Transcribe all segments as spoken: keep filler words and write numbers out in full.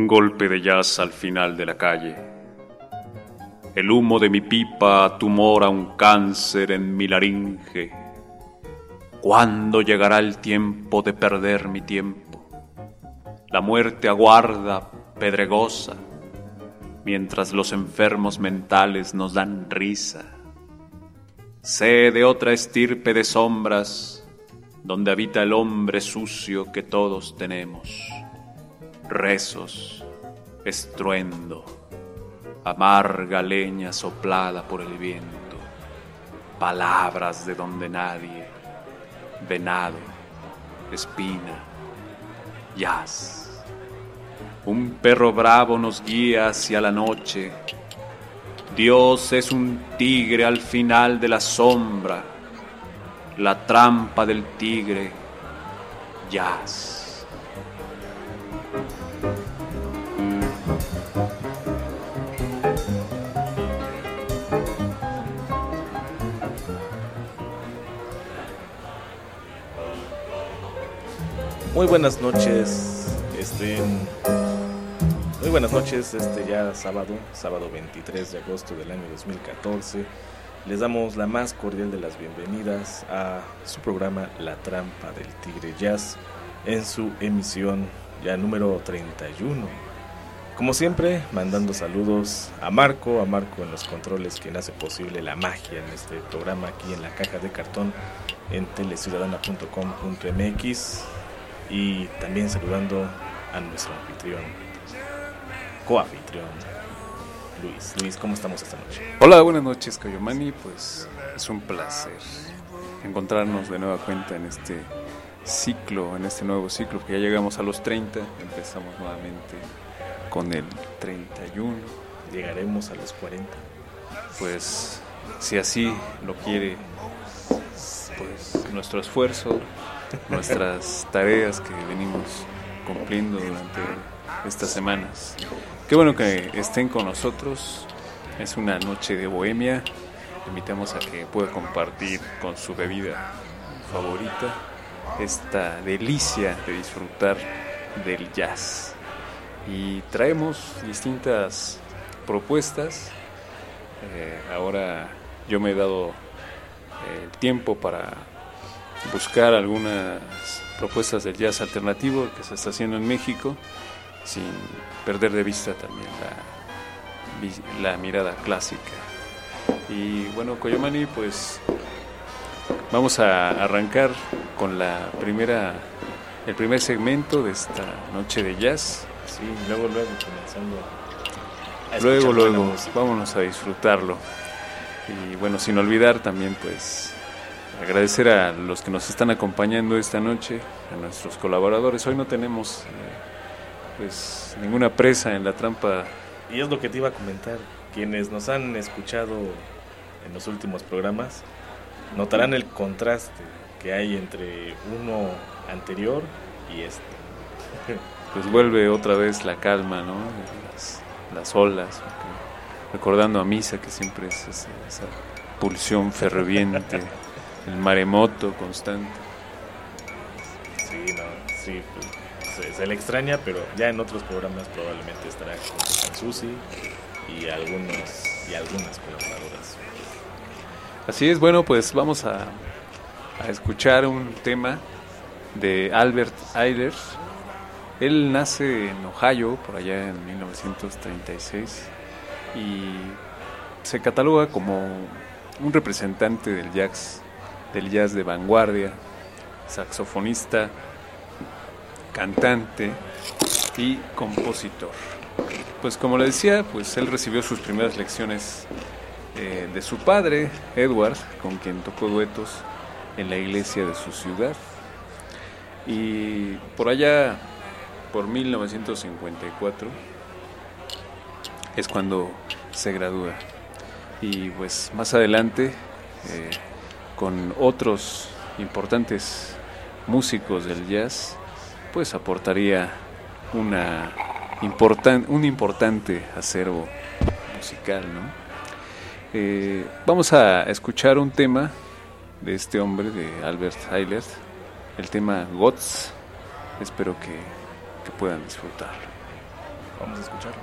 golpe de jazz al final de la calle. El humo de mi pipa tumora un cáncer en mi laringe. ¿Cuándo llegará el tiempo de perder mi tiempo? La muerte aguarda, pedregosa, mientras los enfermos mentales nos dan risa. Sé de otra estirpe de sombras, donde habita el hombre sucio que todos tenemos. Rezos, estruendo, amarga leña soplada por el viento, palabras de donde nadie, venado, espina, jazz. Un perro bravo nos guía hacia la noche. Dios es un tigre al final de la sombra, la trampa del tigre, jazz. Muy buenas noches, estén... Muy buenas noches, este ya sábado, sábado veintitrés de agosto del año dos mil catorce. Les damos la más cordial de las bienvenidas a su programa La Trampa del Tigre Jazz, en su emisión ya número treinta y uno. Como siempre, mandando saludos a Marco, a Marco en los controles, quien hace posible la magia en este programa aquí en la caja de cartón en teleciudadana punto com punto m x. Y también saludando a nuestro anfitrión, coanfitrión, Luis. Luis, ¿cómo estamos esta noche? Hola, buenas noches, Coyomani. Pues es un placer encontrarnos de nueva cuenta en este ciclo, en este nuevo ciclo, que ya llegamos a los treinta, empezamos nuevamente con el treinta y uno. Llegaremos a los cuarenta. Pues si así lo quiere, pues nuestro esfuerzo, nuestras tareas que venimos cumpliendo durante estas semanas. Qué bueno que estén con nosotros. Es una noche de bohemia. Invitamos a que pueda compartir con su bebida favorita esta delicia de disfrutar del jazz. Y traemos distintas propuestas. Eh, ahora yo me he dado el eh, tiempo para buscar algunas propuestas del jazz alternativo que se está haciendo en México, sin perder de vista también la, la mirada clásica. Y bueno, Coyomani, pues vamos a arrancar con la primera, el primer segmento de esta noche de jazz. Sí, luego, luego comenzando a Luego, luego, vámonos a disfrutarlo. Y bueno, sin olvidar también, pues, agradecer a los que nos están acompañando esta noche, a nuestros colaboradores. Hoy no tenemos, eh, pues, ninguna presa en la trampa. Y es lo que te iba a comentar. Quienes nos han escuchado en los últimos programas notarán el contraste que hay entre uno anterior y este. Pues vuelve otra vez la calma, ¿no? Las, las olas, recordando a Misa, que siempre es esa, esa pulsión ferviente, el maremoto constante. Sí, no, sí, pues, se, se le extraña, pero ya en otros programas probablemente estará con Susi y algunos y algunas colaboradoras. Así es, bueno, pues vamos a, a escuchar un tema de Albert Ayler. Él nace en Ohio, por allá en mil novecientos treinta y seis, y se cataloga como un representante del jazz, del jazz de vanguardia, saxofonista, cantante y compositor. Pues como le decía, pues él recibió sus primeras lecciones eh, de su padre, Edward, con quien tocó duetos en la iglesia de su ciudad. Y por allá, por mil novecientos cincuenta y cuatro, es cuando se gradúa. Y pues más adelante, eh, con otros importantes músicos del jazz, pues aportaría una importan, un importante acervo musical, ¿no? Eh, vamos a escuchar un tema de este hombre, de Albert Ayler, el tema Gods. Espero que, que puedan disfrutarlo. Vamos a escucharlo.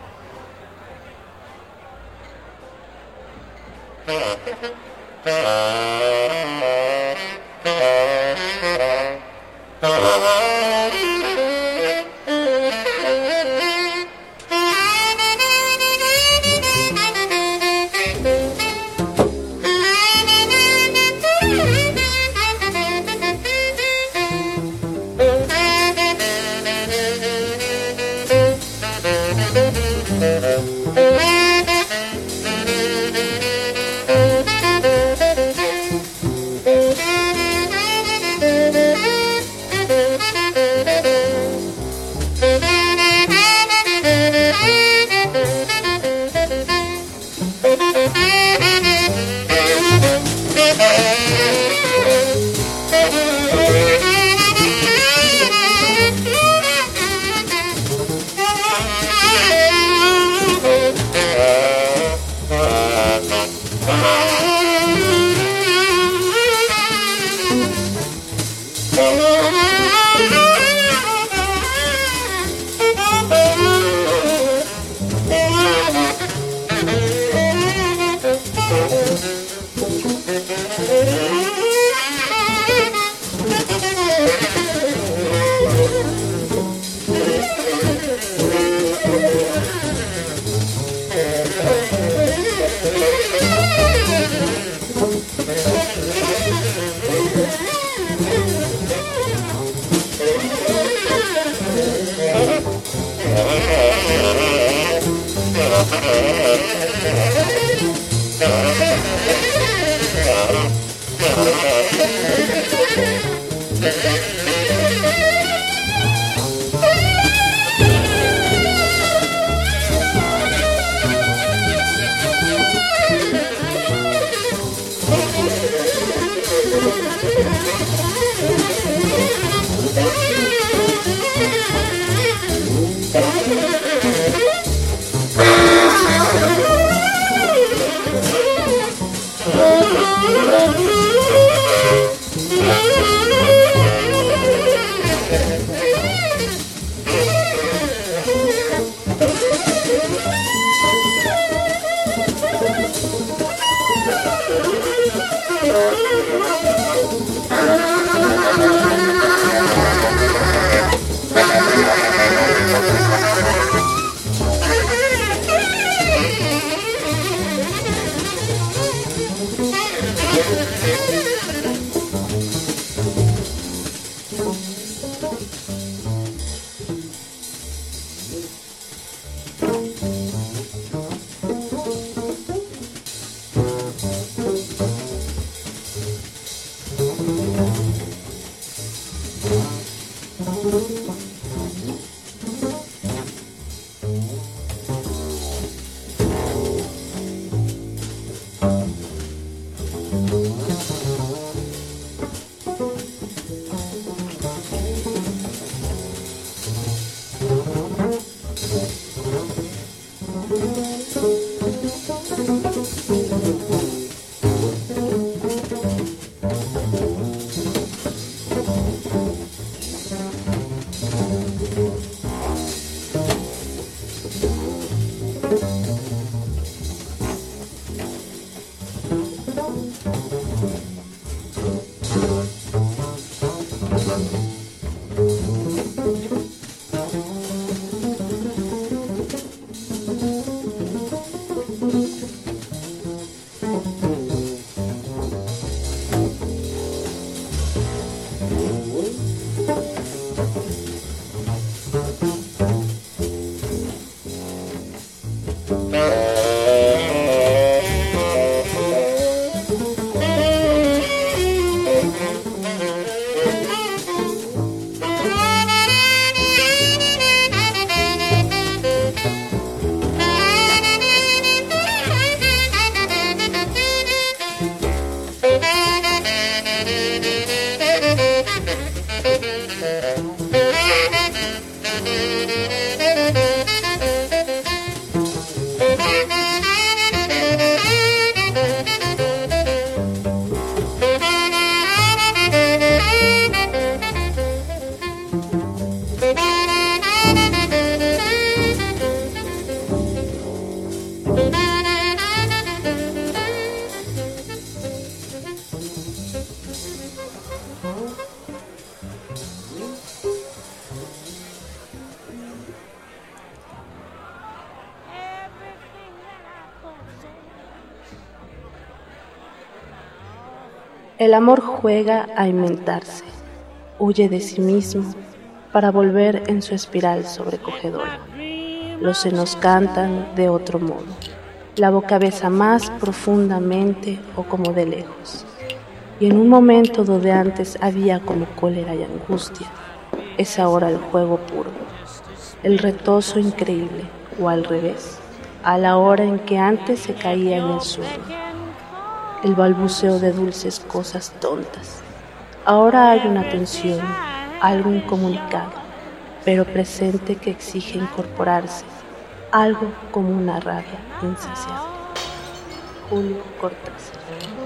El amor juega a inventarse, huye de sí mismo para volver en su espiral sobrecogedora. Los senos cantan de otro modo, la boca besa más profundamente o como de lejos. Y en un momento donde antes había como cólera y angustia, es ahora el juego puro, el retozo increíble, o al revés, a la hora en que antes se caía en el sueño, el balbuceo de dulces cosas tontas. Ahora hay una tensión, algo incomunicado, pero presente que exige incorporarse, algo como una rabia insaciable. Julio Cortázar.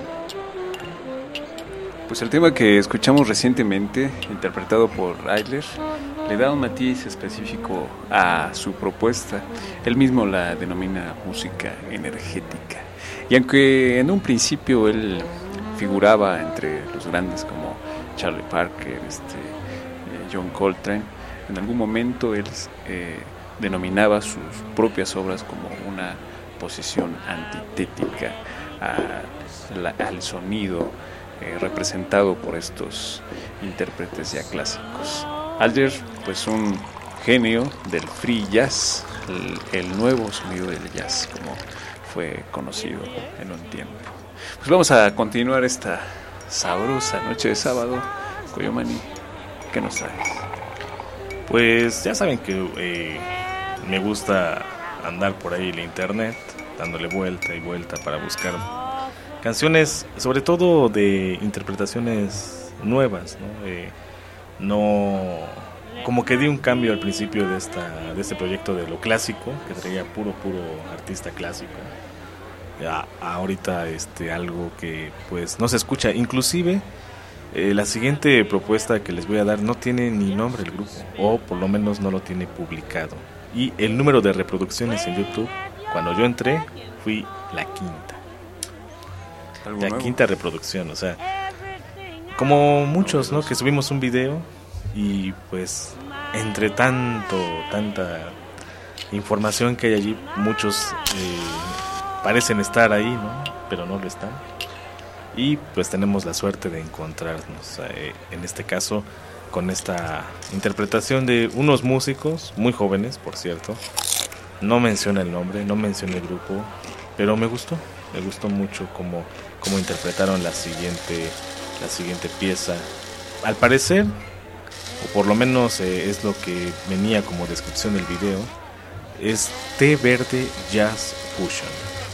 Pues el tema que escuchamos recientemente, interpretado por Ayler, le da un matiz específico a su propuesta. Él mismo la denomina música energética. Y aunque en un principio él figuraba entre los grandes como Charlie Parker, este, eh, John Coltrane, en algún momento él eh, denominaba sus propias obras como una posición antitética a la, al sonido eh, representado por estos intérpretes ya clásicos. Ayler, pues un genio del free jazz, el, el nuevo sonido del jazz, como fue conocido en un tiempo. Pues vamos a continuar esta sabrosa noche de sábado. Coyomani, ¿qué nos traes? Pues ya saben que eh, me gusta andar por ahí en la internet, dándole vuelta y vuelta para buscar canciones, sobre todo de interpretaciones nuevas, ¿no? Eh, no, como que di un cambio al principio de esta, de este proyecto de lo clásico, que traía puro, puro artista clásico. Ya, ahorita este, algo que pues no se escucha, inclusive eh, la siguiente propuesta que les voy a dar no tiene ni nombre el grupo, o por lo menos no lo tiene publicado. Y el número de reproducciones en YouTube, cuando yo entré, fui la quinta. La nuevo? quinta reproducción, o sea, como muchos, ¿no? Que subimos un video y pues entre tanto, tanta información que hay allí, muchos eh, parecen estar ahí, ¿no? Pero no lo están. Y pues tenemos la suerte de encontrarnos, eh, en este caso, con esta interpretación de unos músicos muy jóvenes, por cierto. No menciona el nombre, no menciona el grupo, pero me gustó, me gustó mucho cómo, cómo interpretaron la siguiente, la siguiente pieza. Al parecer, o por lo menos eh, es lo que venía como descripción del video, es té verde jazz fusion.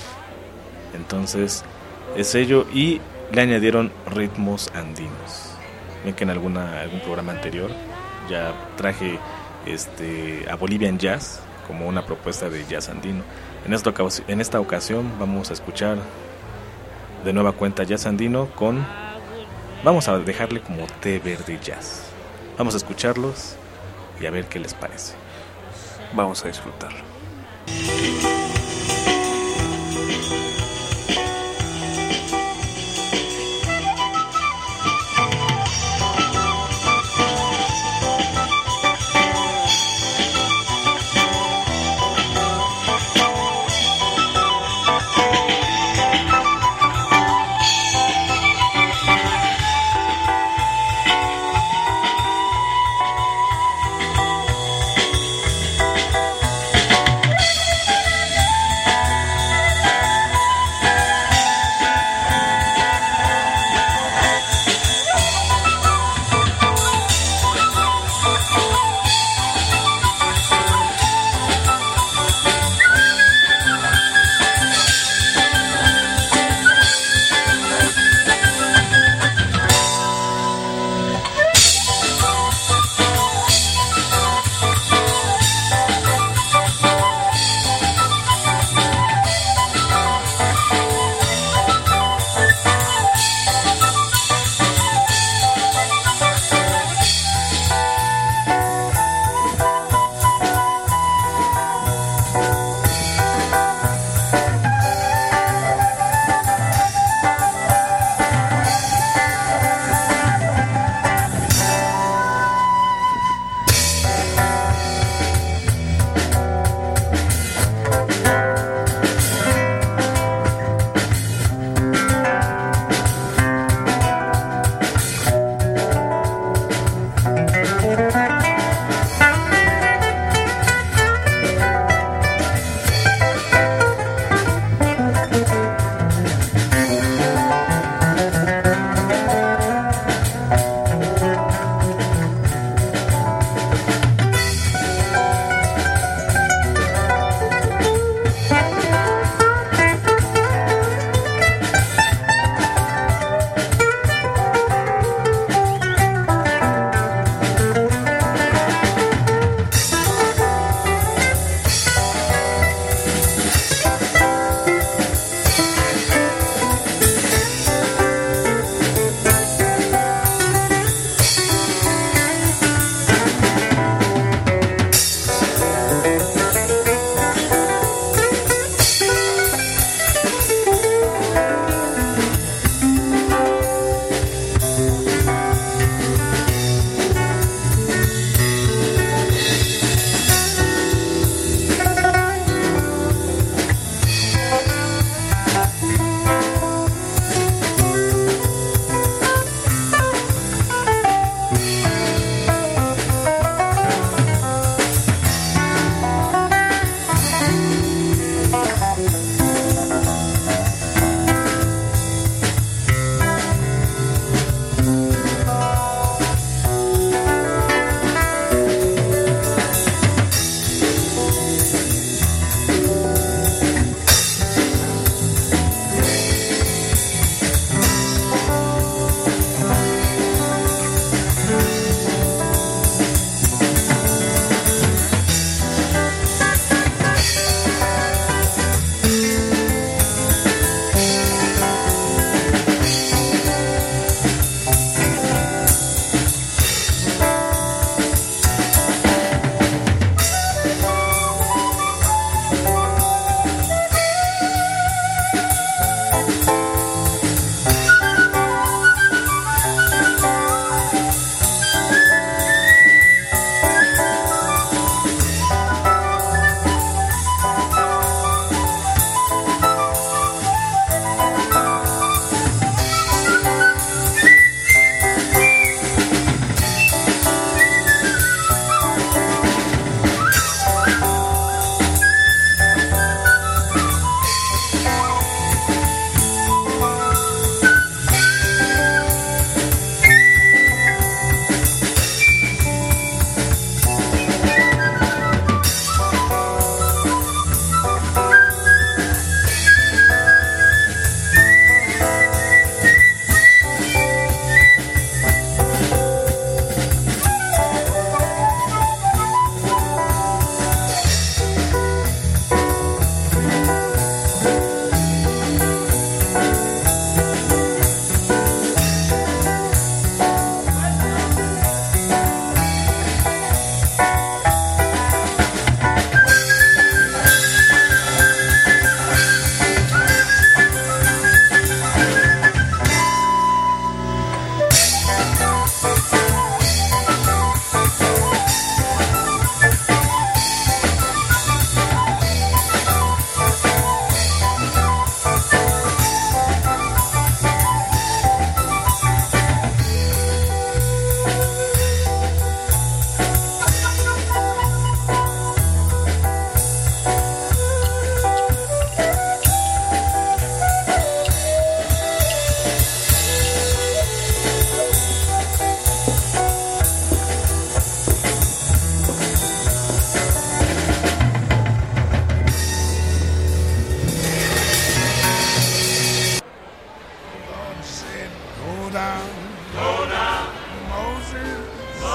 Entonces es ello, y le añadieron ritmos andinos. Ven que en alguna, algún programa anterior ya traje este, a Bolivian Jazz como una propuesta de jazz andino. En esta, en esta ocasión vamos a escuchar de nueva cuenta jazz andino con, vamos a dejarle como té verde jazz. Vamos a escucharlos y a ver qué les parece. Vamos a disfrutarlo.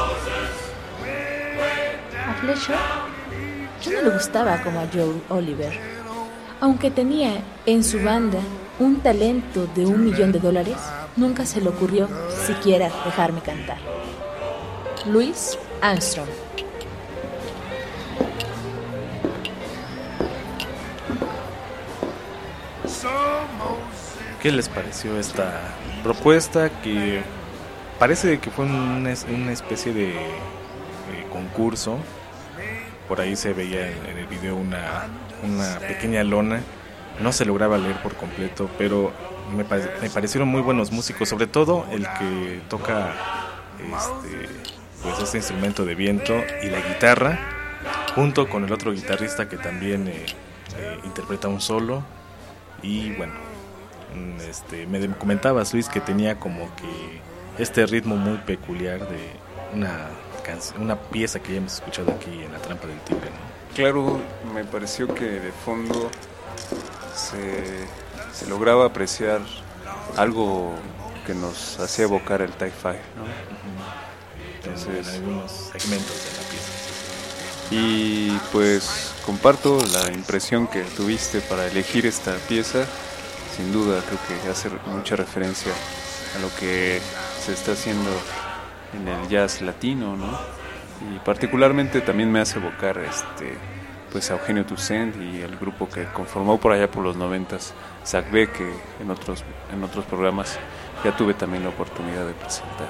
A Fletcher ya no le gustaba como a Joe Oliver. Aunque tenía en su banda un talento de un millón de dólares, nunca se le ocurrió siquiera dejarme cantar. Louis Armstrong. ¿Qué les pareció esta propuesta que parece que fue una, una especie de, de concurso? Por ahí se veía en, en el video una, una pequeña lona. No se lograba leer por completo, pero me, me parecieron muy buenos músicos, sobre todo el que toca este, pues este instrumento de viento y la guitarra, junto con el otro guitarrista que también eh, eh, interpreta un solo. Y bueno, este, me comentabas, Luis, que tenía como que este ritmo muy peculiar de una canción, una pieza que ya hemos escuchado aquí en La Trampa del Tigre, ¿no? Claro, me pareció que de fondo se, se lograba apreciar algo que nos hacía evocar el TIE Fighter, ¿no? Uh-huh. Entonces, en algunos segmentos de la pieza. Y pues comparto la impresión que tuviste para elegir esta pieza. Sin duda creo que hace mucha referencia a lo que se está haciendo en el jazz latino, ¿no? Y particularmente también me hace evocar este, pues a Eugenio Toussaint y el grupo que conformó por allá por los noventas, Zach B, que en otros, en otros programas ya tuve también la oportunidad de presentar.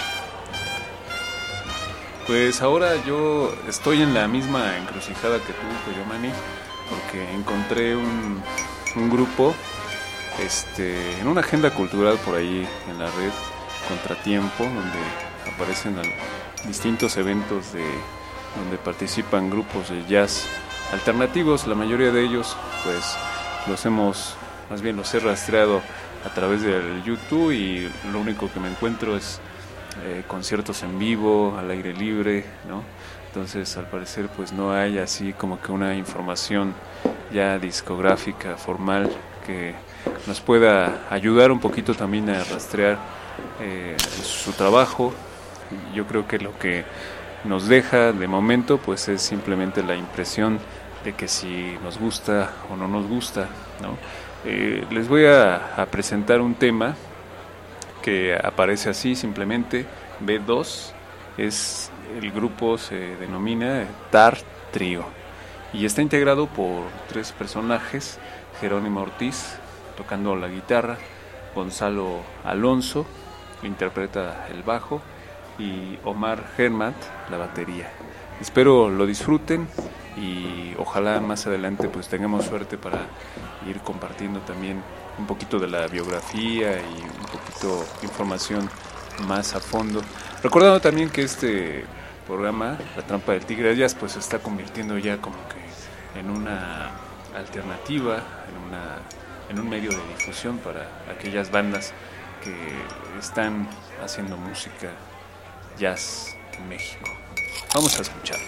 Pues ahora yo estoy en la misma encrucijada que tú, Coyomani, porque encontré un, un grupo este, en una agenda cultural por ahí en la red, Contratiempo, donde aparecen distintos eventos de, donde participan grupos de jazz alternativos. La mayoría de ellos pues los hemos, más bien los he rastreado a través del YouTube, y lo único que me encuentro es Eh, conciertos en vivo, al aire libre, ¿no? Entonces al parecer pues no hay así como que una información ya discográfica formal que nos pueda ayudar un poquito también a rastrear eh, su trabajo. Yo creo que lo que nos deja de momento pues es simplemente la impresión de que si nos gusta o no nos gusta, ¿no? Eh, les voy a, a presentar un tema que aparece así simplemente, B dos, es el grupo, se denomina Tar Trio, y está integrado por tres personajes: Jerónimo Ortiz tocando la guitarra, Gonzalo Alonso interpreta el bajo y Omar Hermat la batería. Espero lo disfruten y ojalá más adelante pues tengamos suerte para ir compartiendo también un poquito de la biografía y un poquito de información más a fondo. Recordando también que este programa, La Trampa del Tigre Jazz, pues se está convirtiendo ya como que en una alternativa, en, una, en un medio de difusión para aquellas bandas que están haciendo música jazz en México. Vamos a escucharlo.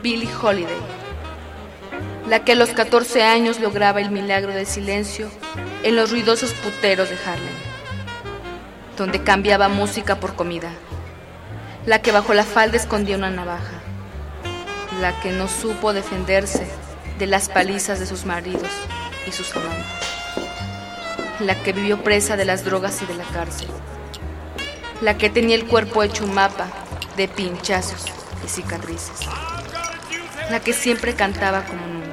Billie Holiday, la que a los catorce años lograba el milagro del silencio en los ruidosos puteros de Harlem, donde cambiaba música por comida, la que bajo la falda escondía una navaja, la que no supo defenderse de las palizas de sus maridos y sus amantes, la que vivió presa de las drogas y de la cárcel, la que tenía el cuerpo hecho un mapa de pinchazos y cicatrices, la que siempre cantaba como nunca.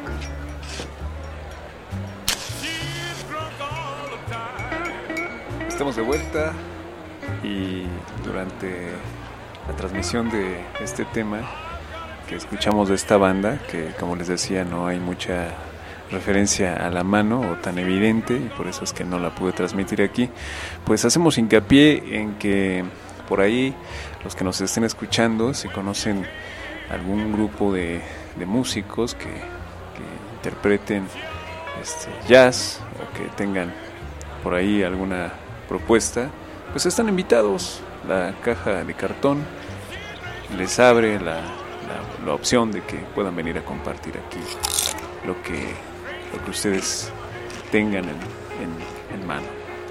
Estamos de vuelta y durante la transmisión de este tema que escuchamos de esta banda, que como les decía no hay mucha referencia a la mano o tan evidente, y por eso es que no la pude transmitir aquí, pues hacemos hincapié en que por ahí los que nos estén escuchando, si conocen algún grupo de, de músicos que, que interpreten este, jazz o que tengan por ahí alguna propuesta, pues están invitados. La caja de cartón les abre la, la, la opción de que puedan venir a compartir aquí lo que, lo que ustedes tengan en, en, en mano,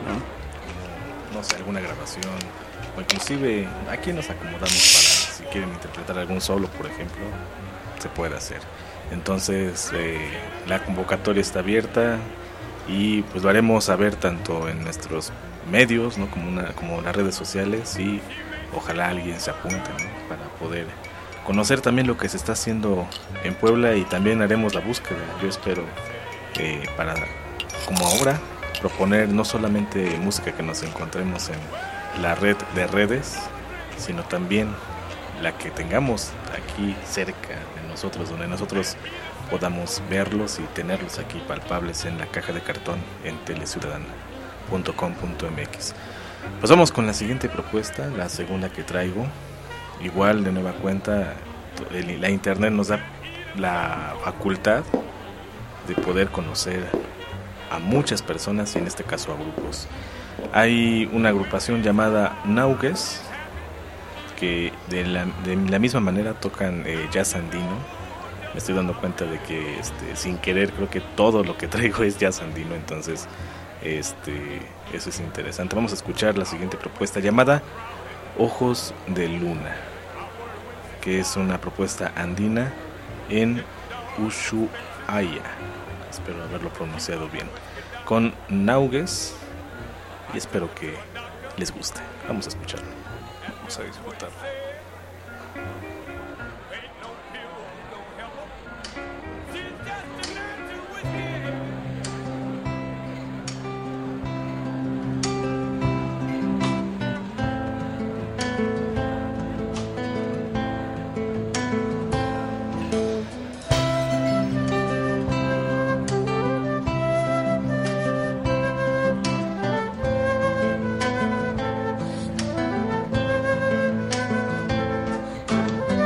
¿no? No sé, alguna grabación, o inclusive aquí nos acomodamos para, si quieren interpretar algún solo, por ejemplo, se puede hacer. Entonces eh, la convocatoria está abierta y pues lo haremos saber tanto en nuestros medios, ¿no? como, una, como las redes sociales, y ojalá alguien se apunte, ¿no? Para poder conocer también lo que se está haciendo en Puebla, y también haremos la búsqueda, yo espero, eh, para como ahora proponer no solamente música que nos encontremos en la red de redes, sino también la que tengamos aquí cerca de nosotros, donde nosotros podamos verlos y tenerlos aquí palpables en la caja de cartón en teleciudadana punto com punto m x. Pues vamos con la siguiente propuesta, la segunda que traigo. Igual, de nueva cuenta, el, la internet nos da la facultad de poder conocer a muchas personas, y en este caso a grupos. Hay una agrupación llamada Naugues, que de la, de la misma manera tocan eh, jazz andino. Me estoy dando cuenta de que este, sin querer creo que todo lo que traigo es jazz andino, entonces este, eso es interesante. Vamos a escuchar la siguiente propuesta llamada Ojos de Luna, que es una propuesta andina en Ushuaia, espero haberlo pronunciado bien, con Naugues, y espero que les guste. Vamos a escucharlo, vamos a disfrutarlo. Thank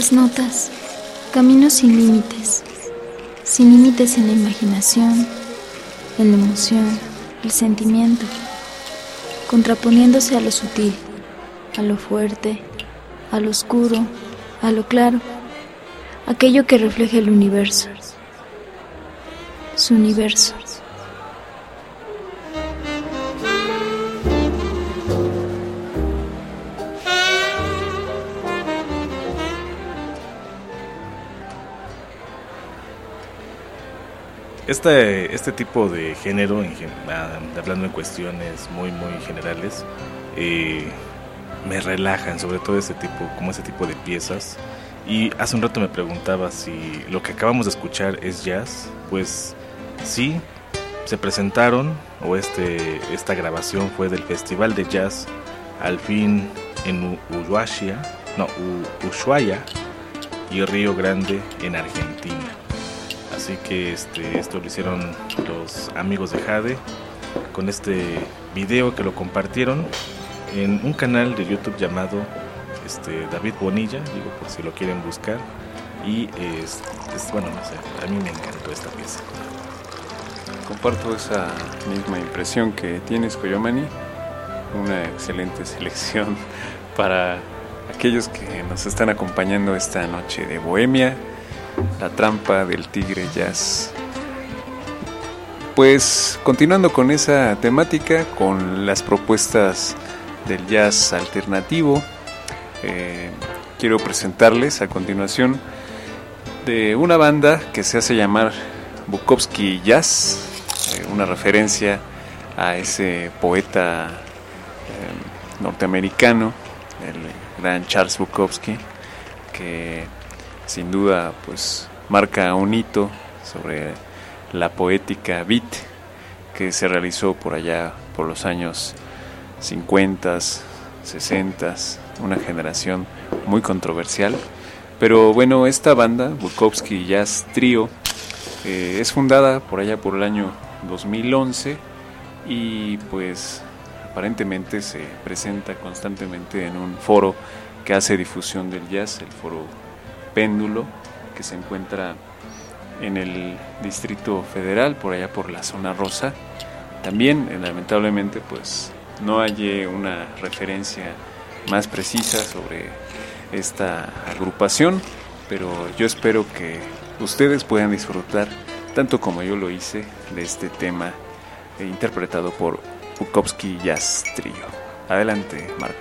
las notas, caminos sin límites, sin límites en la imaginación, en la emoción, el sentimiento, contraponiéndose a lo sutil, a lo fuerte, a lo oscuro, a lo claro, aquello que refleja el universo, su universo. Este, este tipo de género, en, hablando en cuestiones muy muy generales, eh, me relajan, sobre todo ese tipo, como ese tipo de piezas. Y hace un rato me preguntaba si lo que acabamos de escuchar es jazz. Pues sí, se presentaron, o este esta grabación fue del Festival de Jazz Al Fin en Ushuaia, no, Ushuaia y Río Grande en Argentina. Así que este, esto lo hicieron los amigos de Jade con este video que lo compartieron en un canal de YouTube llamado este, David Bonilla, digo por si lo quieren buscar. Y es, es, bueno, no sé, a mí me encantó esta pieza. Comparto esa misma impresión que tienes, Coyomani. Una excelente selección para aquellos que nos están acompañando esta noche de Bohemia, La Trampa del Tigre Jazz. Pues continuando con esa temática, con las propuestas del jazz alternativo, eh, quiero presentarles a continuación de una banda que se hace llamar Bukowski Jazz, eh, una referencia a ese poeta eh, norteamericano, el gran Charles Bukowski, que sin duda pues marca un hito sobre la poética beat que se realizó por allá por los años cincuenta, sesenta, una generación muy controversial. Pero bueno, esta banda, Bukowski Jazz Trio, eh, es fundada por allá por el año dos mil once y pues aparentemente se presenta constantemente en un foro que hace difusión del jazz, el foro Péndulo, que se encuentra en el Distrito Federal, por allá por la zona rosa. También, eh, lamentablemente, pues no hallé una referencia más precisa sobre esta agrupación, pero yo espero que ustedes puedan disfrutar, tanto como yo lo hice, de este tema eh, interpretado por Bukowski Jazz Trio. Adelante, Marco.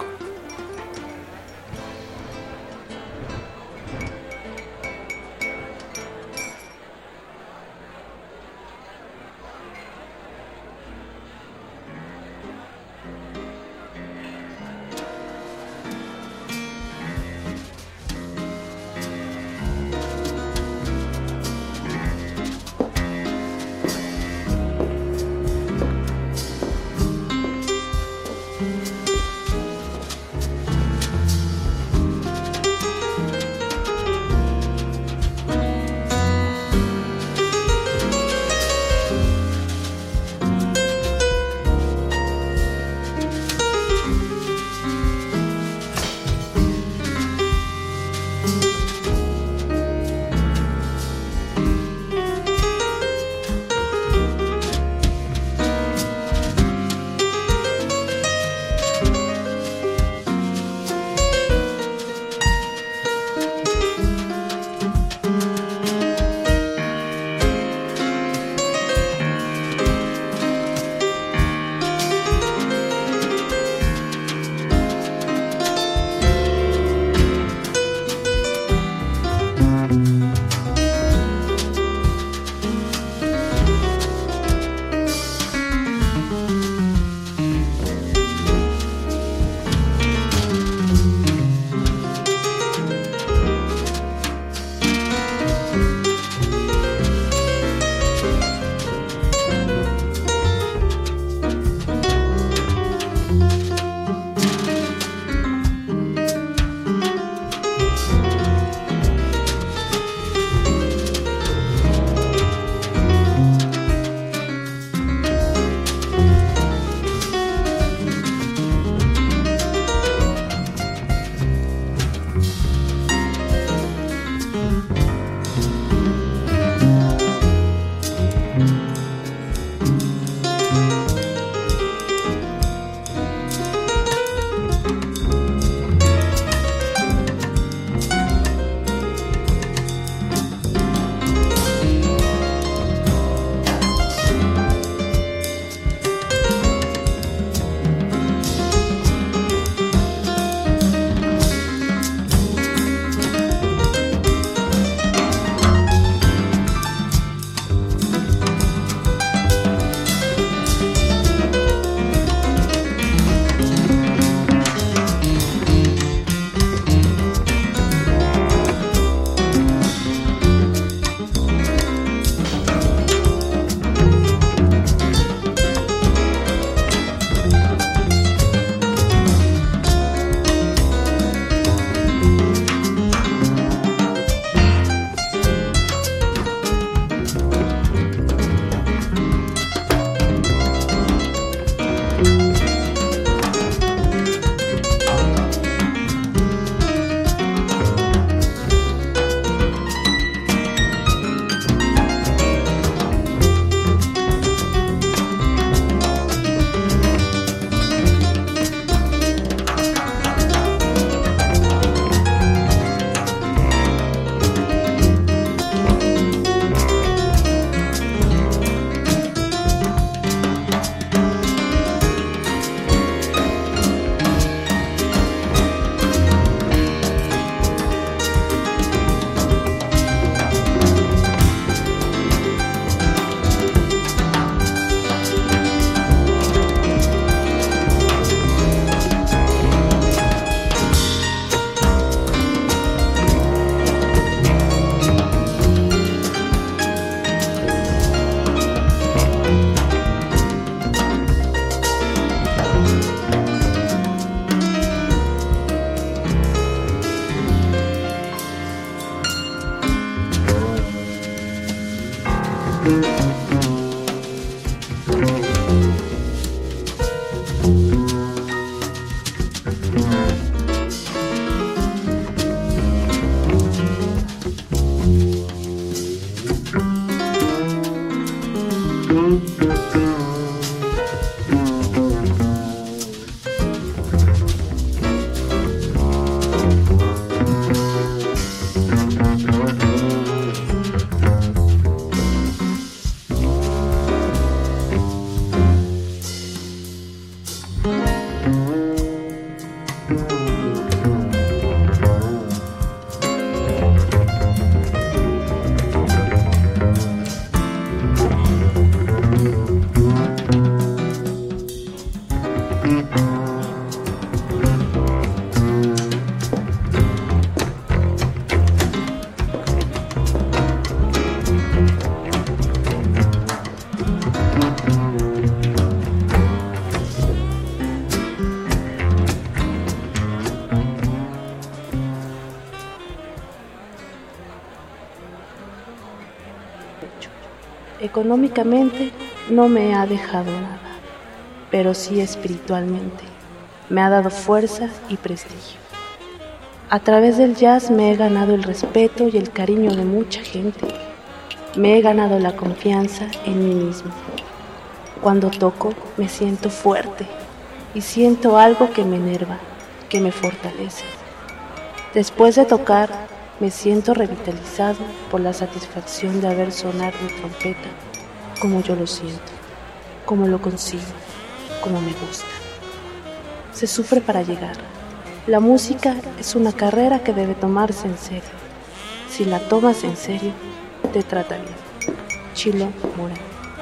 Económicamente no me ha dejado nada, pero sí espiritualmente. Me ha dado fuerza y prestigio. A través del jazz me he ganado el respeto y el cariño de mucha gente. Me he ganado la confianza en mí mismo. Cuando toco me siento fuerte y siento algo que me enerva, que me fortalece. Después de tocar me siento revitalizado por la satisfacción de haber sonado mi trompeta como yo lo siento, como lo consigo, como me gusta. Se sufre para llegar. La música es una carrera que debe tomarse en serio. Si la tomas en serio, te trata bien. Chilo Morán.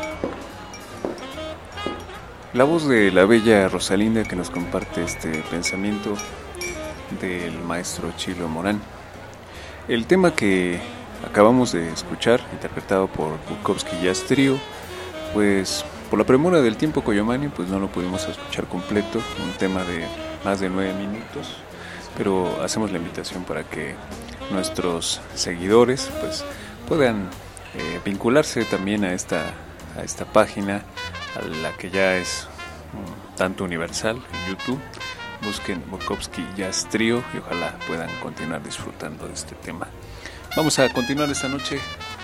La voz de la bella Rosalinda que nos comparte este pensamiento del maestro Chilo Morán. El tema que acabamos de escuchar, interpretado por Bukowski Jazz Trio, pues por la premura del tiempo Coyomani, pues no lo pudimos escuchar completo, un tema de más de nueve minutos, pero hacemos la invitación para que nuestros seguidores pues puedan eh, vincularse también a esta, a esta página, a la que ya es um, tanto universal en YouTube. Busquen Bukowski Jazz Trio y ojalá puedan continuar disfrutando de este tema. Vamos a continuar esta noche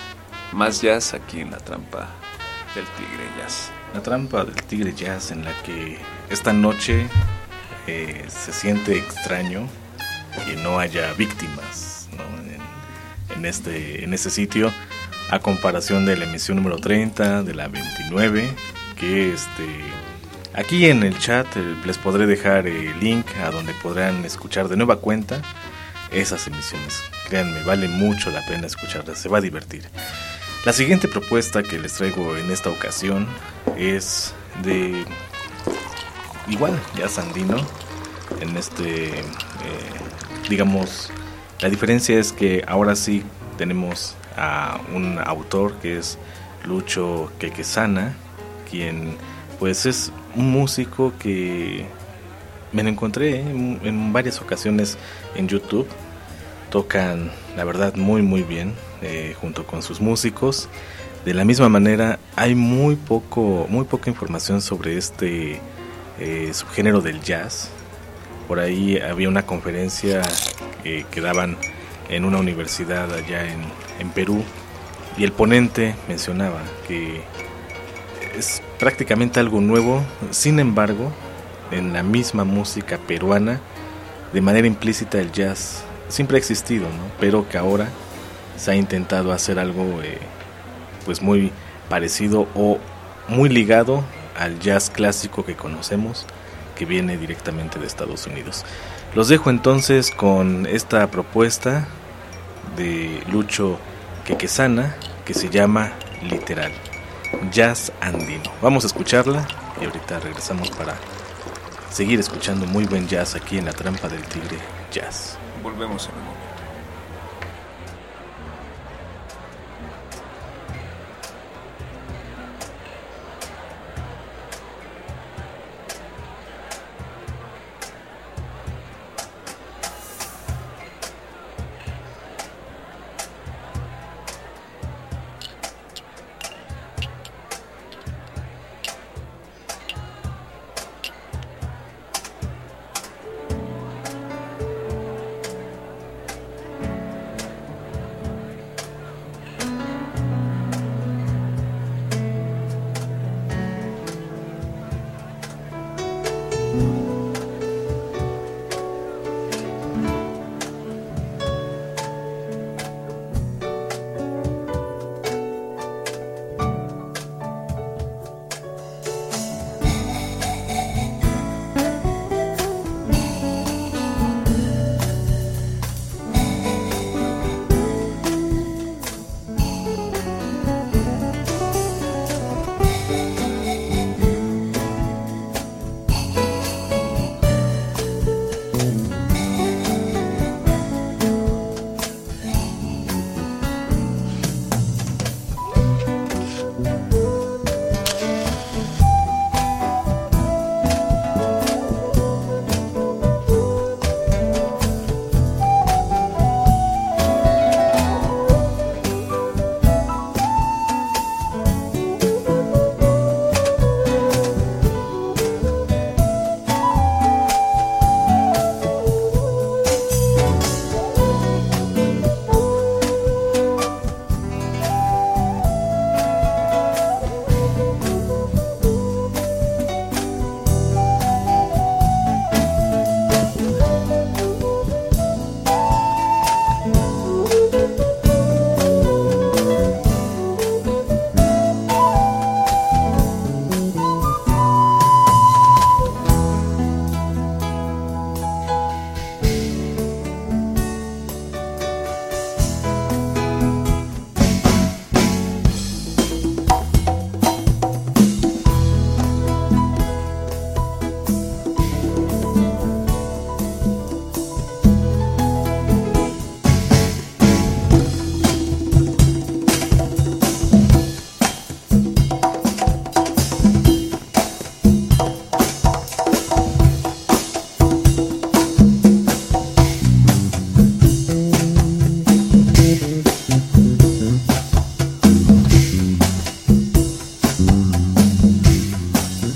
más jazz aquí en La Trampa del Tigre Jazz. La Trampa del Tigre Jazz, en la que esta noche eh, se siente extraño que no haya víctimas, ¿no? en, en, este, en este sitio, a comparación de la emisión número treinta, de la veintinueve, que este... aquí en el chat les podré dejar el link a donde podrán escuchar de nueva cuenta esas emisiones. Créanme, vale mucho la pena escucharlas, se va a divertir. La siguiente propuesta que les traigo en esta ocasión es de igual jazz andino. En este, eh, digamos, la diferencia es que ahora sí tenemos a un autor que es Lucho Quequesana, quien pues es un músico que me lo encontré en, en varias ocasiones en YouTube. Tocan, la verdad, muy muy bien eh, junto con sus músicos. De la misma manera, hay muy poco, muy poca información sobre este eh, subgénero del jazz. Por ahí había una conferencia eh, que daban en una universidad allá en, en Perú, y el ponente mencionaba que es prácticamente algo nuevo. Sin embargo, en la misma música peruana, de manera implícita, el jazz siempre ha existido, ¿no? Pero que ahora se ha intentado hacer algo eh, pues muy parecido o muy ligado al jazz clásico que conocemos, que viene directamente de Estados Unidos. Los dejo entonces con esta propuesta de Lucho Quequesana que se llama Literal, jazz andino. Vamos a escucharla y ahorita regresamos para seguir escuchando muy buen jazz aquí en La Trampa del Tigre Jazz. Volvemos en un momento.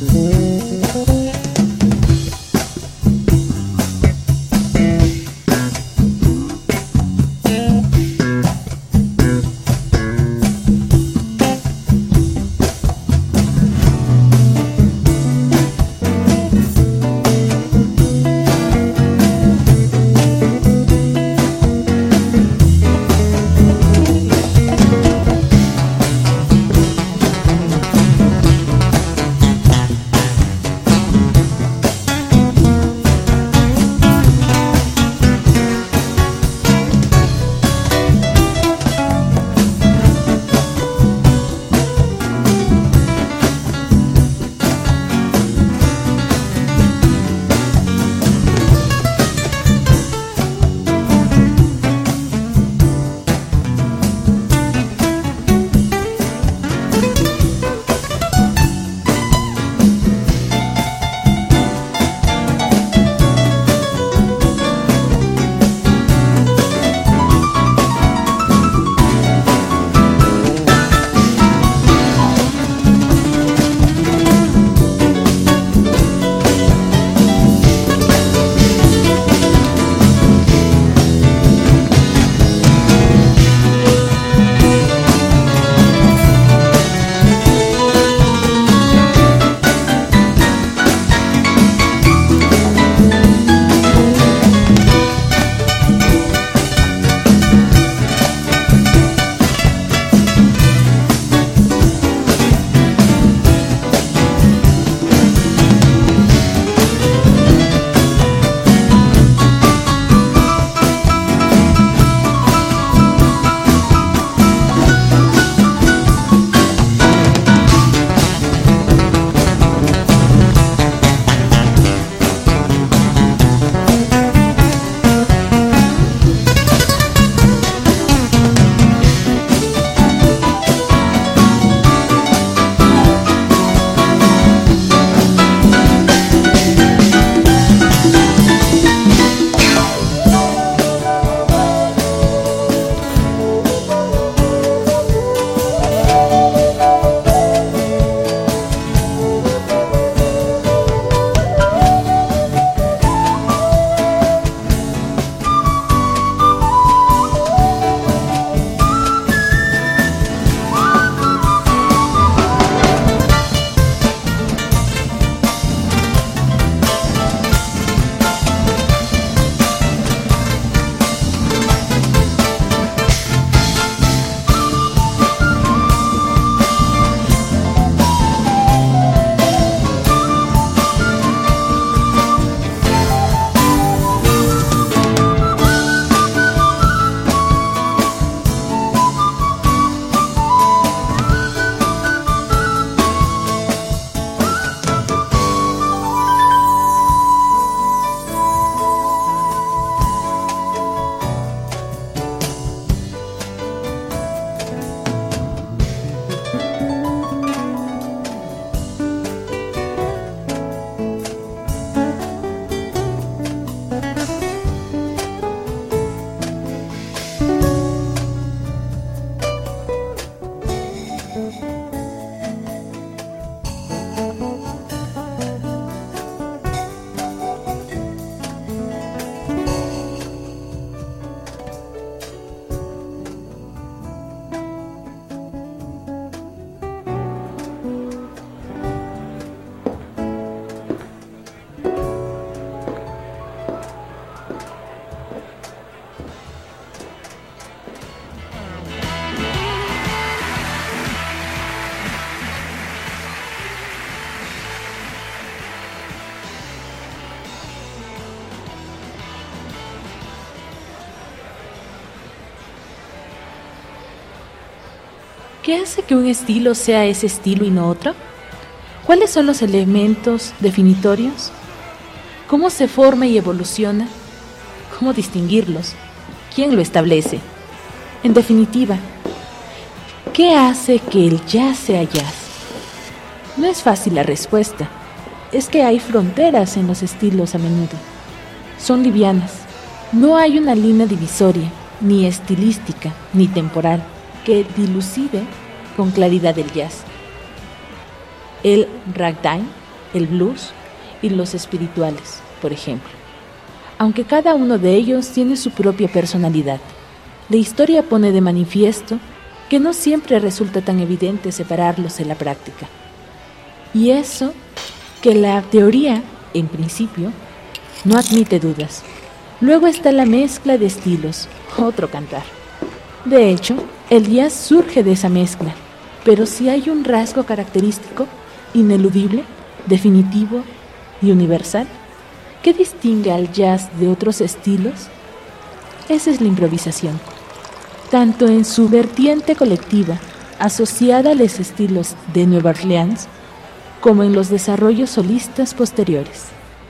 ¿Qué hace que un estilo sea ese estilo y no otro? ¿Cuáles son los elementos definitorios? ¿Cómo se forma y evoluciona? ¿Cómo distinguirlos? ¿Quién lo establece? En definitiva, ¿qué hace que el jazz sea jazz? No es fácil la respuesta. Es que hay fronteras en los estilos a menudo. Son livianas. No hay una línea divisoria, ni estilística, ni temporal, que dilucide con claridad el jazz. El ragtime el blues y los espirituales, por ejemplo. Aunque cada uno de ellos tiene su propia personalidad, la historia pone de manifiesto que no siempre resulta tan evidente separarlos en la práctica. Y eso que la teoría, en principio, no admite dudas. Luego está la mezcla de estilos, otro cantar. De hecho, el jazz surge de esa mezcla, pero si hay un rasgo característico, ineludible, definitivo y universal, que distingue al jazz de otros estilos, esa es la improvisación, tanto en su vertiente colectiva, asociada a los estilos de Nueva Orleans, como en los desarrollos solistas posteriores.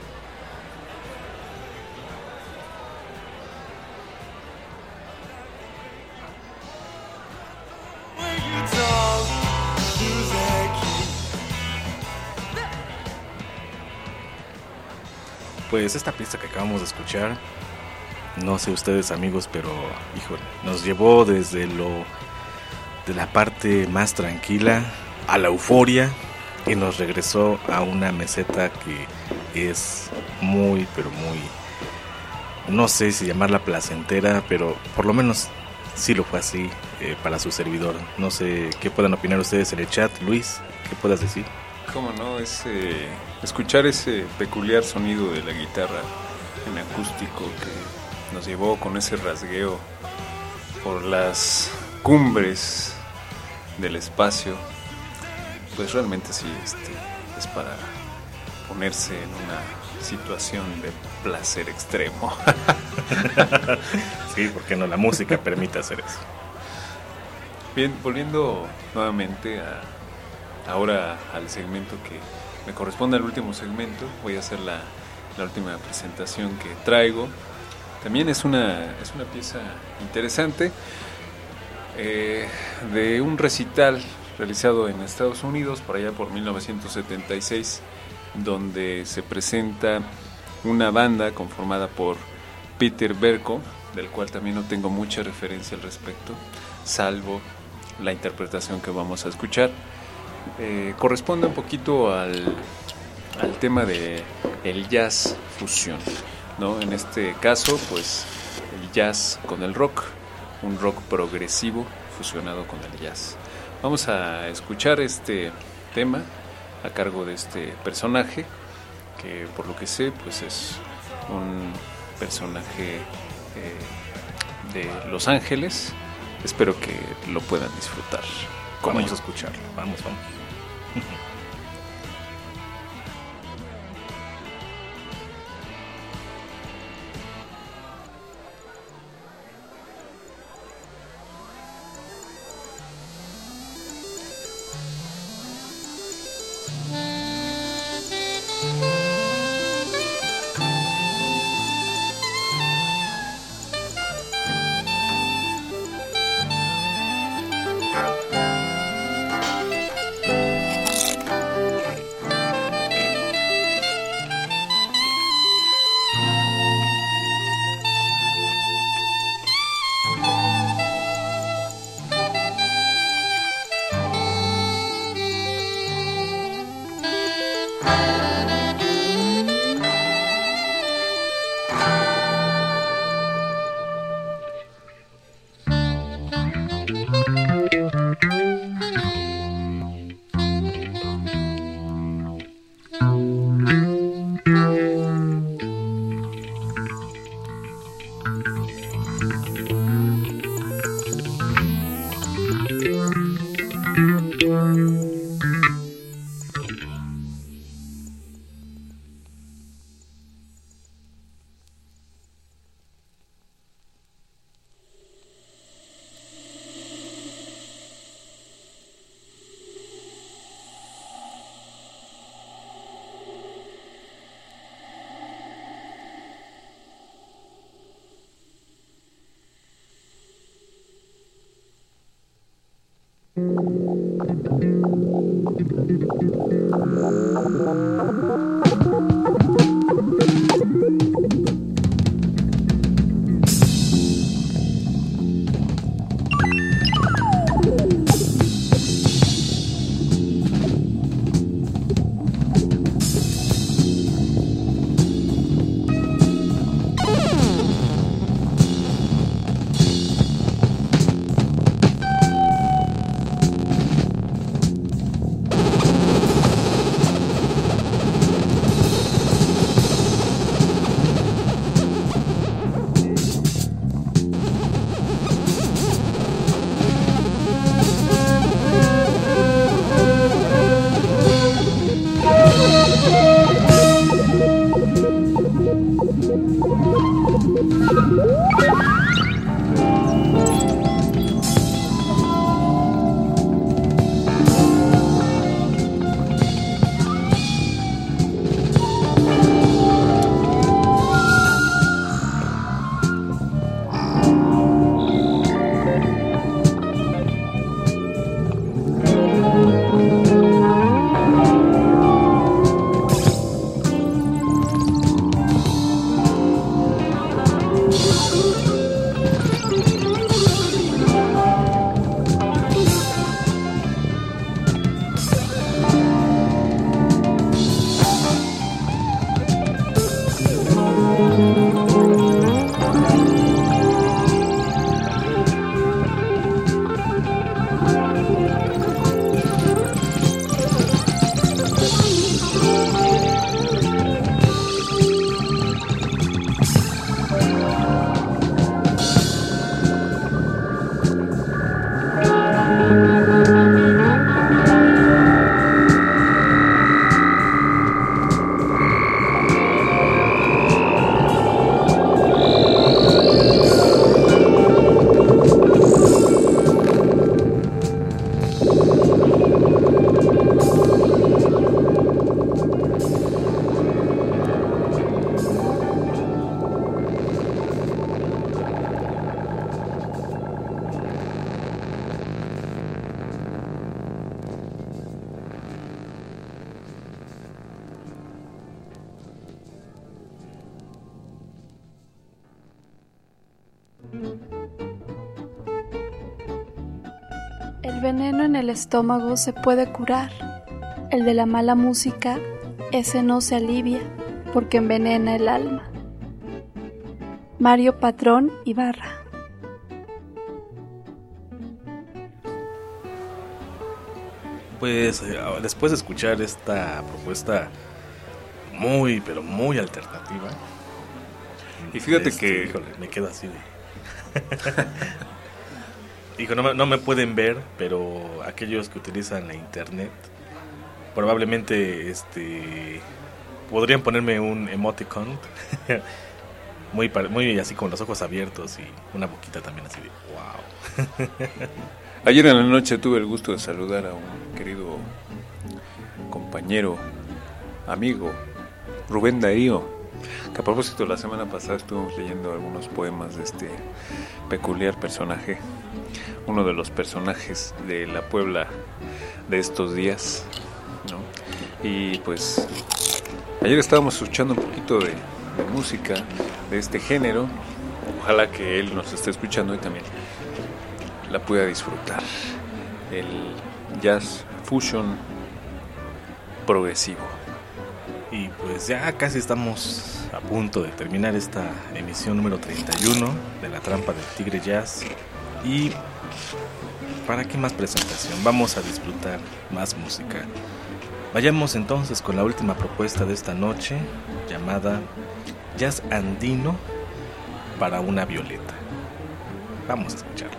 Pues esta pista que acabamos de escuchar, no sé ustedes amigos, pero híjole, nos llevó desde lo de la parte más tranquila a la euforia y nos regresó a una meseta que es muy, pero muy, no sé si llamarla placentera, pero por lo menos sí lo fue así eh, para su servidor. No sé qué puedan opinar ustedes en el chat. Luis, ¿qué puedas decir? ¿Cómo no? Ese, escuchar ese peculiar sonido de la guitarra en acústico que nos llevó con ese rasgueo por las cumbres del espacio, pues realmente sí este, es para ponerse en una situación de placer extremo. Sí, porque no, la música permite hacer eso. Bien, volviendo nuevamente a ahora al segmento que me corresponde, al último segmento, voy a hacer la, la última presentación que traigo. También es una, es una pieza interesante eh, de un recital realizado en Estados Unidos por allá por mil novecientos setenta y seis, donde se presenta una banda conformada por Peter Berko, del cual también no tengo mucha referencia al respecto, salvo la interpretación que vamos a escuchar. Eh, corresponde un poquito al, al tema de el jazz fusión, ¿no? En este caso, pues el jazz con el rock, un rock progresivo fusionado con el jazz. Vamos a escuchar este tema a cargo de este personaje, que por lo que sé, pues es un personaje eh, de Los Ángeles. Espero que lo puedan disfrutar. Vamos a escucharlo, vamos, vamos. veneno en el estómago se puede curar. El de la mala música, ese no se alivia porque envenena el alma. Mario Patrón Ibarra. Pues después de escuchar esta propuesta muy, pero muy alternativa. Y fíjate este, que... Híjole, me quedo así de... Hijo, no me, no me pueden ver, pero aquellos que utilizan la internet probablemente este podrían ponerme un emoticon muy, muy así con los ojos abiertos y una boquita también así de wow. Ayer en la noche tuve el gusto de saludar a un querido compañero, amigo, Rubén Darío, que a propósito la semana pasada estuvimos leyendo algunos poemas de este peculiar personaje, uno de los personajes de la Puebla de estos días, ¿no? Y pues ayer estábamos escuchando un poquito de, de música de este género. Ojalá que él nos esté escuchando y también la pueda disfrutar. El jazz fusion progresivo. Y pues ya casi estamos a punto de terminar esta emisión número treinta y uno de La Trampa del Tigre Jazz. Y ¿para qué más presentación? Vamos a disfrutar más música. Vayamos entonces con la última propuesta de esta noche, llamada Jazz Andino para una Violeta. Vamos a escucharlo.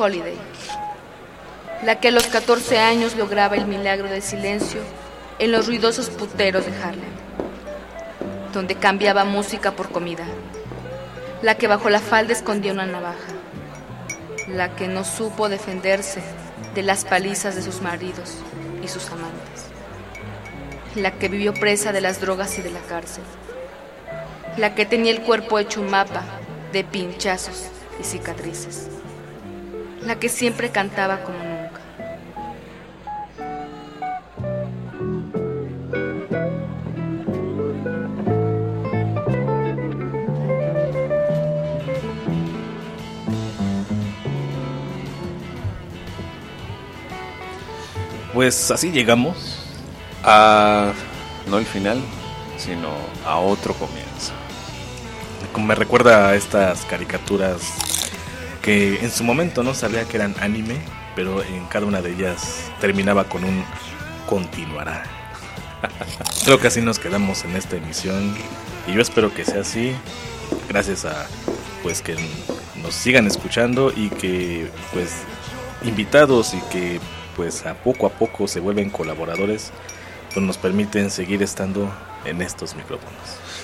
Holiday, la que a los catorce años lograba el milagro del silencio en los ruidosos puteros de Harlem, donde cambiaba música por comida, la que bajo la falda escondía una navaja, la que no supo defenderse de las palizas de sus maridos y sus amantes, la que vivió presa de las drogas y de la cárcel, la que tenía el cuerpo hecho un mapa de pinchazos y cicatrices, la que siempre cantaba como nunca. Pues así llegamos a no el final, sino a otro comienzo. Como me recuerda a estas caricaturas que en su momento no sabía que eran anime, pero en cada una de ellas terminaba con un continuará. Creo que así nos quedamos en esta emisión y yo espero que sea así, gracias a pues que nos sigan escuchando y que pues invitados y que pues a poco a poco se vuelven colaboradores, pues nos permiten seguir estando en estos micrófonos.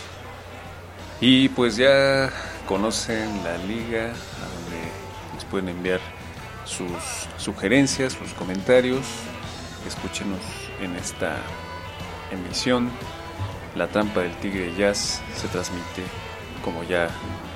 Y pues ya conocen la liga, a donde les pueden enviar sus sugerencias, sus comentarios. Escúchenos en esta emisión. La Trampa del Tigre Jazz se transmite, como ya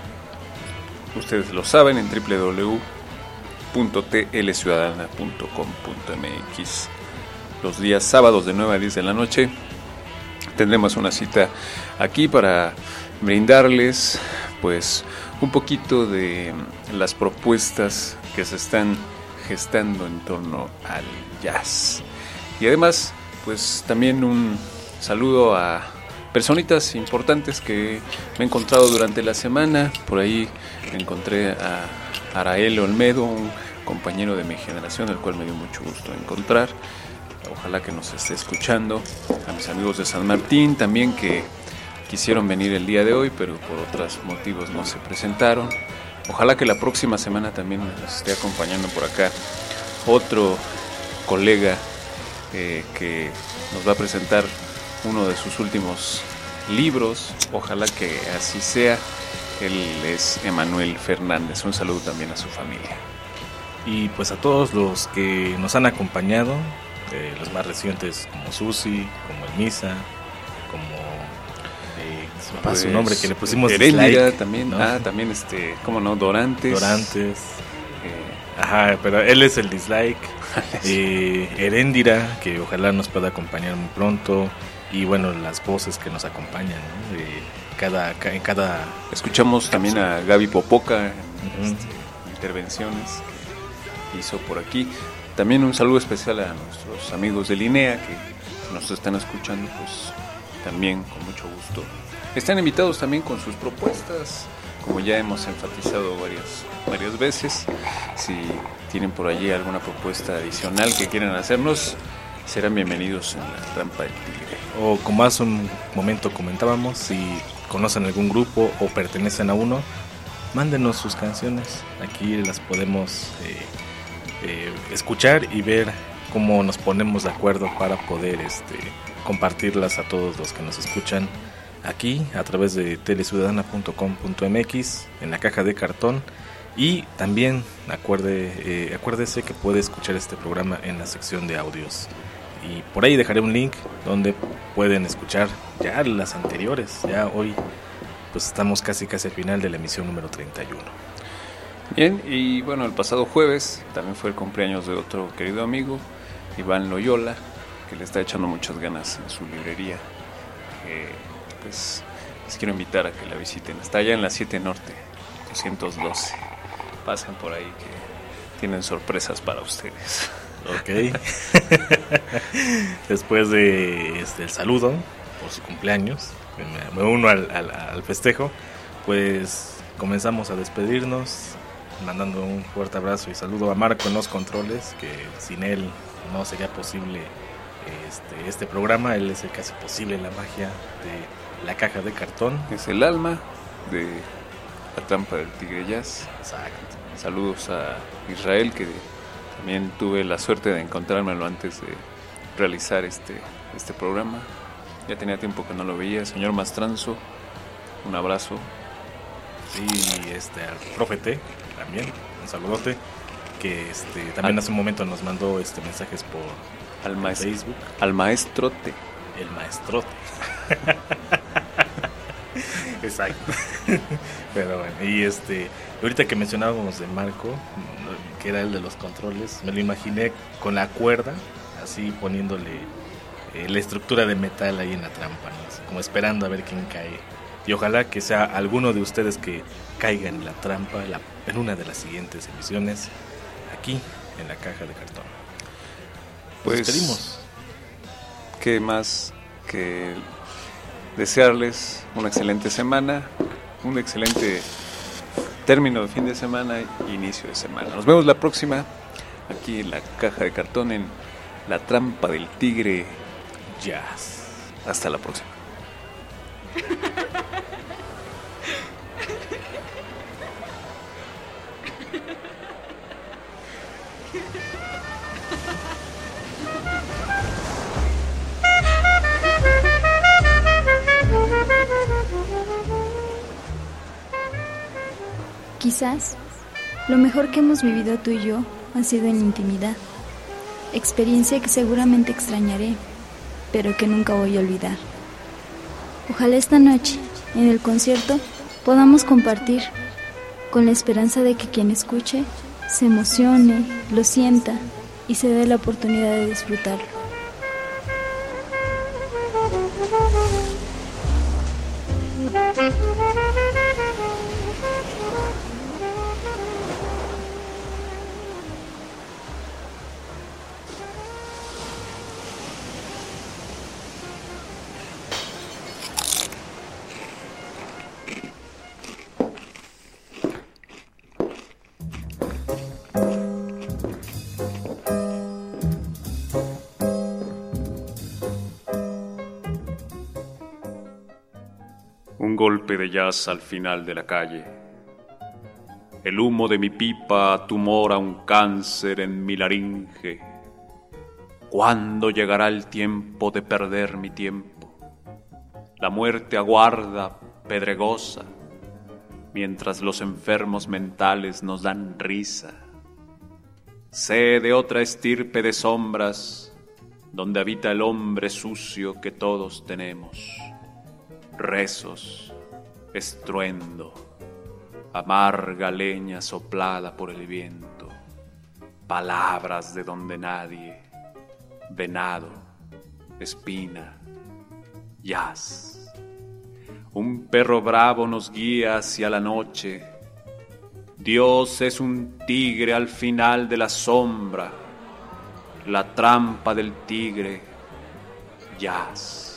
ustedes lo saben, en doble u doble u doble u punto t l ciudadana punto com punto m x. Los días sábados de nueve a diez de la noche tendremos una cita aquí para brindarles pues un poquito de las propuestas que se están gestando en torno al jazz. Y además pues también un saludo a personitas importantes que me he encontrado durante la semana. Por ahí encontré a Arael Olmedo, un compañero de mi generación, el cual me dio mucho gusto encontrar. Ojalá que nos esté escuchando. A mis amigos de San Martín también, que quisieron venir el día de hoy, pero por otros motivos no se presentaron. Ojalá que la próxima semana también nos esté acompañando por acá otro colega eh, que nos va a presentar uno de sus últimos libros. Ojalá que así sea. Él es Emanuel Fernández. Un saludo también a su familia. Y pues a todos los que nos han acompañado, eh, los más recientes como Susi, como el Misa, como eh, se me pasa pues, su nombre que le pusimos Heréndira también, ¿no? Ah, también este, cómo no, Dorantes. Dorantes. Eh, ajá, pero él es el dislike. eh, Heréndira, que ojalá nos pueda acompañar muy pronto. Y bueno, las voces que nos acompañan, ¿no? De cada, en cada... Escuchamos también a Gaby Popoca en uh-huh. este, intervenciones que hizo por aquí. También un saludo especial a nuestros amigos de Linea que nos están escuchando, pues también con mucho gusto. Están invitados también con sus propuestas, como ya hemos enfatizado varias, varias veces. Si tienen por allí alguna propuesta adicional que quieran hacernos, serán bienvenidos en la Trampa del Tigre. O como hace un momento comentábamos, si conocen algún grupo o pertenecen a uno, mándenos sus canciones. Aquí las podemos eh, eh, escuchar y ver cómo nos ponemos de acuerdo para poder este, compartirlas a todos los que nos escuchan aquí a través de tele ciudadana punto com punto m x en la caja de cartón. Y también acuerde, eh, acuérdese que puede escuchar este programa en la sección de audios. Y por ahí dejaré un link donde pueden escuchar ya las anteriores. Ya hoy pues estamos casi casi al final de la emisión número treinta y uno. Bien, y bueno, el pasado jueves también fue el cumpleaños de otro querido amigo, Iván Loyola, que le está echando muchas ganas en su librería. Eh, pues les quiero invitar a que la visiten. Está allá en la siete Norte, doscientos doce. Pasen por ahí que tienen sorpresas para ustedes. Ok. Después de este, el saludo por su cumpleaños, me, me uno al, al, al festejo, pues comenzamos a despedirnos, mandando un fuerte abrazo y saludo a Marco en los controles, que sin él no sería posible este, este programa. Él es el que hace posible la magia de la caja de cartón. Es el alma de La Trampa del Tigre Jazz. Exacto. Saludos a Israel, que también tuve la suerte de encontrármelo antes de realizar este, este programa. Ya tenía tiempo que no lo veía. Señor Mastranzo, un abrazo. Y este, al profe T, también, un saludote, que este, también hace un momento nos mandó este, mensajes por al maestro, Facebook. Al maestrote. El maestrote. Exacto. Pero bueno, y este, ahorita que mencionábamos de Marco, que era el de los controles, me lo imaginé con la cuerda, así poniéndole eh, la estructura de metal ahí en la trampa, ¿no? Así como esperando a ver quién cae. Y ojalá que sea alguno de ustedes que caiga en la trampa la, en una de las siguientes emisiones, aquí en la caja de cartón. Pues nos despedimos. ¿Qué más que desearles una excelente semana, un excelente término de fin de semana e inicio de semana? Nos vemos la próxima aquí en la caja de cartón en La Trampa del Tigre Jazz. Hasta la próxima. Quizás lo mejor que hemos vivido tú y yo ha sido en intimidad, experiencia que seguramente extrañaré, pero que nunca voy a olvidar. Ojalá esta noche, en el concierto, podamos compartir, con la esperanza de que quien escuche se emocione, lo sienta y se dé la oportunidad de disfrutarlo. Un golpe de jazz al final de la calle. El humo de mi pipa tumora un cáncer en mi laringe. ¿Cuándo llegará el tiempo de perder mi tiempo? La muerte aguarda, pedregosa, mientras los enfermos mentales nos dan risa. Sé de otra estirpe de sombras, donde habita el hombre sucio que todos tenemos. Rezos, estruendo, amarga leña soplada por el viento, palabras de donde nadie, venado, espina, jazz. Un perro bravo nos guía hacia la noche. Dios es un tigre al final de la sombra, la trampa del tigre, jazz.